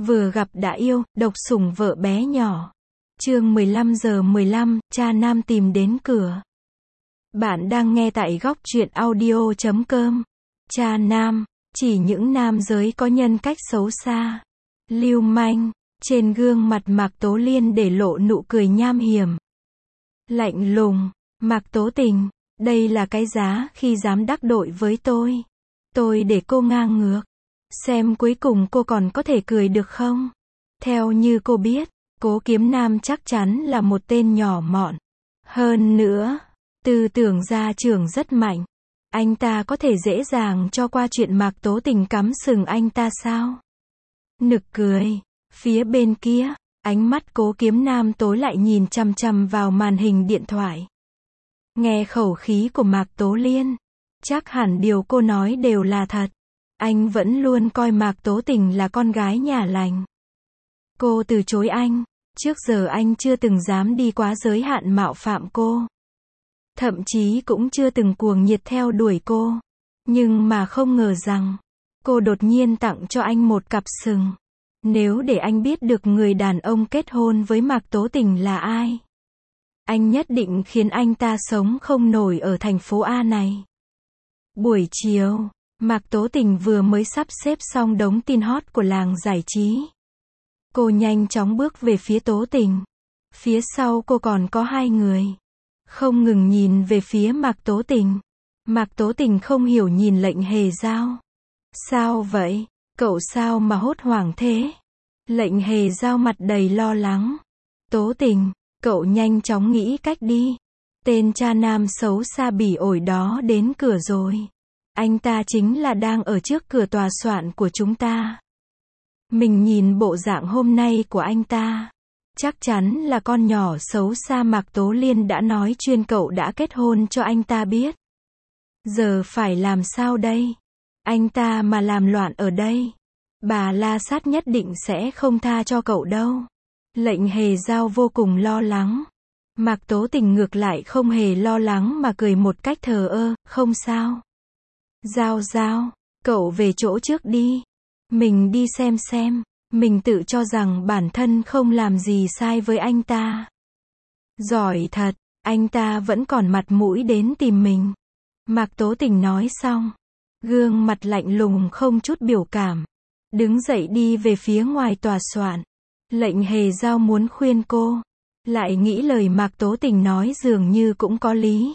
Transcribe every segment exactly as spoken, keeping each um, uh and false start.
Vừa gặp đã yêu, độc sủng vợ bé nhỏ. Chương mười lăm giờ mười lăm, cha nam tìm đến cửa. Bạn đang nghe tại góc truyện audio chấm com. Cha nam, chỉ những nam giới có nhân cách xấu xa, lưu manh. Trên gương mặt Mạc Tố Liên để lộ nụ cười nham hiểm, lạnh lùng. Mạc Tố Tình, đây là cái giá khi dám đắc tội với tôi. Tôi để cô ngang ngược. Xem cuối cùng cô còn có thể cười được không? Theo như cô biết, Cố Kiếm Nam chắc chắn là một tên nhỏ mọn. Hơn nữa, tư tưởng gia trưởng rất mạnh. Anh ta có thể dễ dàng cho qua chuyện Mạc Tố Tình cắm sừng anh ta sao? Nực cười. Phía bên kia, ánh mắt Cố Kiếm Nam tối lại nhìn chằm chằm vào màn hình điện thoại. Nghe khẩu khí của Mạc Tố Liên, chắc hẳn điều cô nói đều là thật. Anh vẫn luôn coi Mạc Tố Tình là con gái nhà lành. Cô từ chối anh, trước giờ anh chưa từng dám đi quá giới hạn mạo phạm cô. Thậm chí cũng chưa từng cuồng nhiệt theo đuổi cô. Nhưng mà không ngờ rằng, cô đột nhiên tặng cho anh một cặp sừng. Nếu để anh biết được người đàn ông kết hôn với Mạc Tố Tình là ai, anh nhất định khiến anh ta sống không nổi ở thành phố A này. Buổi chiều, Mạc Tố Tình vừa mới sắp xếp xong đống tin hot của làng giải trí. Cô nhanh chóng bước về phía Tố Tình. Phía sau cô còn có hai người, không ngừng nhìn về phía Mạc Tố Tình. Mạc Tố Tình không hiểu nhìn Lệnh Hề Giao. Sao vậy? Cậu sao mà hốt hoảng thế? Lệnh Hề Giao mặt đầy lo lắng. Tố Tình, cậu nhanh chóng nghĩ cách đi. Tên cha nam xấu xa bỉ ổi đó đến cửa rồi. Anh ta chính là đang ở trước cửa tòa soạn của chúng ta. Mình nhìn bộ dạng hôm nay của anh ta, chắc chắn là con nhỏ xấu xa Mạc Tố Liên đã nói chuyên cậu đã kết hôn cho anh ta biết. Giờ phải làm sao đây? Anh ta mà làm loạn ở đây, bà La Sát nhất định sẽ không tha cho cậu đâu. Lệnh Hề Giao vô cùng lo lắng. Mạc Tố Tình ngược lại không hề lo lắng mà cười một cách thờ ơ, không sao. Giao Giao, cậu về chỗ trước đi. Mình đi xem xem. Mình tự cho rằng bản thân không làm gì sai với anh ta. Giỏi thật, anh ta vẫn còn mặt mũi đến tìm mình. Mạc Tố Tình nói xong, gương mặt lạnh lùng không chút biểu cảm, đứng dậy đi về phía ngoài tòa soạn. Lệnh Hề Giao muốn khuyên cô, lại nghĩ lời Mạc Tố Tình nói dường như cũng có lý.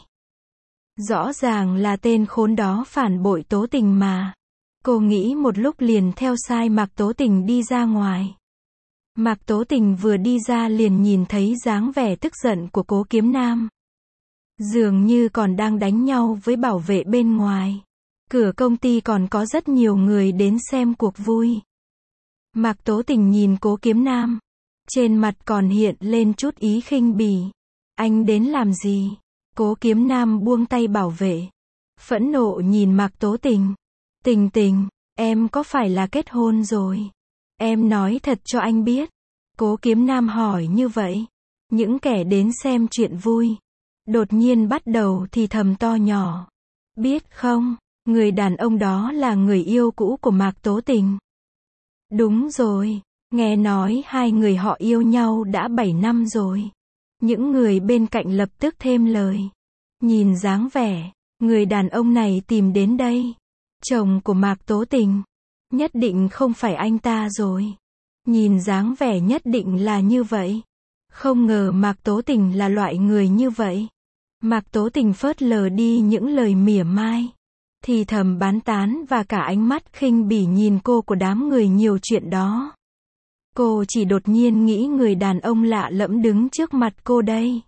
Rõ ràng là tên khốn đó phản bội Tố Tình mà. Cô nghĩ một lúc liền theo sai Mạc Tố Tình đi ra ngoài. Mạc Tố Tình vừa đi ra liền nhìn thấy dáng vẻ tức giận của Cố Kiếm Nam. Dường như còn đang đánh nhau với bảo vệ bên ngoài. Cửa công ty còn có rất nhiều người đến xem cuộc vui. Mạc Tố Tình nhìn Cố Kiếm Nam, trên mặt còn hiện lên chút ý khinh bỉ. Anh đến làm gì? Cố Kiếm Nam buông tay bảo vệ, phẫn nộ nhìn Mạc Tố Tình. Tình Tình, em có phải là kết hôn rồi? Em nói thật cho anh biết. Cố Kiếm Nam hỏi như vậy. Những kẻ đến xem chuyện vui đột nhiên bắt đầu thì thầm to nhỏ. Biết không, người đàn ông đó là người yêu cũ của Mạc Tố Tình. Đúng rồi, nghe nói hai người họ yêu nhau đã bảy năm rồi. Những người bên cạnh lập tức thêm lời. Nhìn dáng vẻ, người đàn ông này tìm đến đây, chồng của Mạc Tố Tình, nhất định không phải anh ta rồi. Nhìn dáng vẻ nhất định là như vậy. Không ngờ Mạc Tố Tình là loại người như vậy. Mạc Tố Tình phớt lờ đi những lời mỉa mai, thì thầm bán tán và cả ánh mắt khinh bỉ nhìn cô của đám người nhiều chuyện đó. Cô chỉ đột nhiên nghĩ người đàn ông lạ lẫm đứng trước mặt cô đây.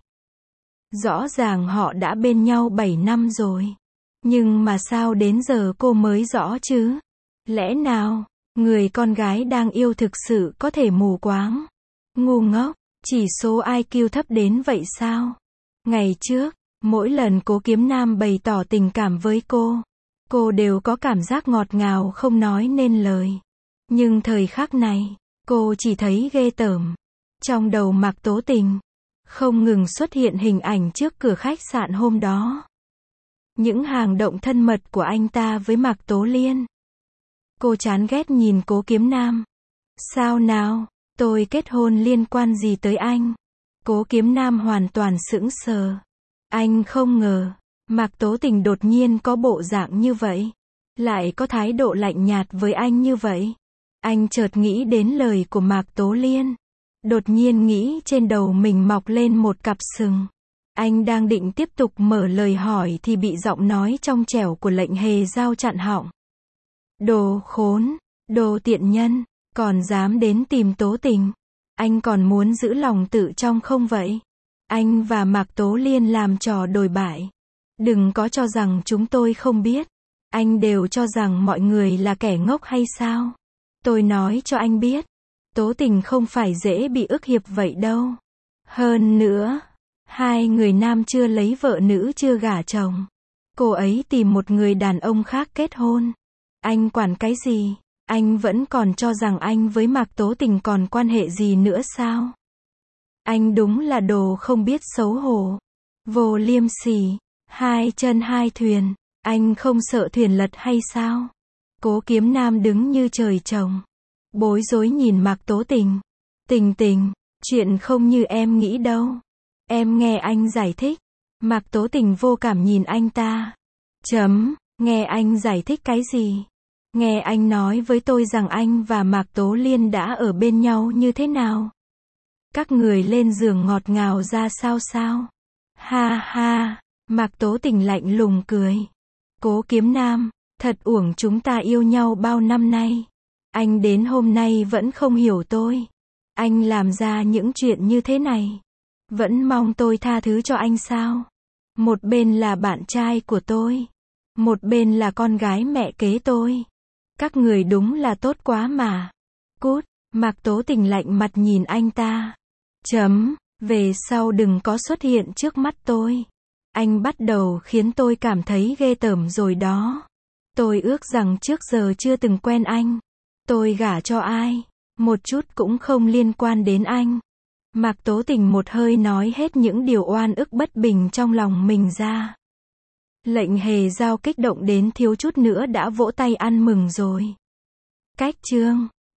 Rõ ràng họ đã bên nhau bảy năm rồi. Nhưng mà sao đến giờ cô mới rõ chứ? Lẽ nào, người con gái đang yêu thực sự có thể mù quáng, ngu ngốc, chỉ số i kiu thấp đến vậy sao? Ngày trước, mỗi lần Cố Kiếm Nam bày tỏ tình cảm với cô, cô đều có cảm giác ngọt ngào không nói nên lời. Nhưng thời khắc này, cô chỉ thấy ghê tởm. Trong đầu Mạc Tố Tình, không ngừng xuất hiện hình ảnh trước cửa khách sạn hôm đó. Những hành động thân mật của anh ta với Mạc Tố Liên. Cô chán ghét nhìn Cố Kiếm Nam. Sao nào? Tôi kết hôn liên quan gì tới anh? Cố Kiếm Nam hoàn toàn sững sờ. Anh không ngờ, Mạc Tố Tình đột nhiên có bộ dạng như vậy. Lại có thái độ lạnh nhạt với anh như vậy. Anh chợt nghĩ đến lời của Mạc Tố Liên. Đột nhiên nghĩ trên đầu mình mọc lên một cặp sừng. Anh đang định tiếp tục mở lời hỏi thì bị giọng nói trong trẻo của Lệnh Hề Giao chặn họng. Đồ khốn, đồ tiện nhân, còn dám đến tìm Tố Tình. Anh còn muốn giữ lòng tự trọng không vậy? Anh và Mạc Tố Liên làm trò đồi bại. Đừng có cho rằng chúng tôi không biết. Anh đều cho rằng mọi người là kẻ ngốc hay sao? Tôi nói cho anh biết. Tố Tình không phải dễ bị ức hiếp vậy đâu. Hơn nữa, hai người nam chưa lấy vợ, nữ chưa gả chồng. Cô ấy tìm một người đàn ông khác kết hôn. Anh quản cái gì? Anh vẫn còn cho rằng anh với Mạc Tố Tình còn quan hệ gì nữa sao? Anh đúng là đồ không biết xấu hổ. Vô liêm sỉ. Hai chân hai thuyền. Anh không sợ thuyền lật hay sao? Cố Kiếm Nam đứng như trời trồng. Bối rối nhìn Mạc Tố Tình. Tình Tình, chuyện không như em nghĩ đâu. Em nghe anh giải thích. Mạc Tố Tình vô cảm nhìn anh ta. Chấm, nghe anh giải thích cái gì? Nghe anh nói với tôi rằng anh và Mạc Tố Liên đã ở bên nhau như thế nào? Các người lên giường ngọt ngào ra sao sao? Ha ha, Mạc Tố Tình lạnh lùng cười. Cố Kiếm Nam, thật uổng chúng ta yêu nhau bao năm nay. Anh đến hôm nay vẫn không hiểu tôi. Anh làm ra những chuyện như thế này. Vẫn mong tôi tha thứ cho anh sao? Một bên là bạn trai của tôi. Một bên là con gái mẹ kế tôi. Các người đúng là tốt quá mà. Cút, Mạc Tố Tình lạnh mặt nhìn anh ta. Chấm, về sau đừng có xuất hiện trước mắt tôi. Anh bắt đầu khiến tôi cảm thấy ghê tởm rồi đó. Tôi ước rằng trước giờ chưa từng quen anh. Tôi gả cho ai, một chút cũng không liên quan đến anh. Mạc Tố Tình một hơi nói hết những điều oan ức bất bình trong lòng mình ra. Lệnh Hề Giao kích động đến thiếu chút nữa đã vỗ tay ăn mừng rồi. Cách chương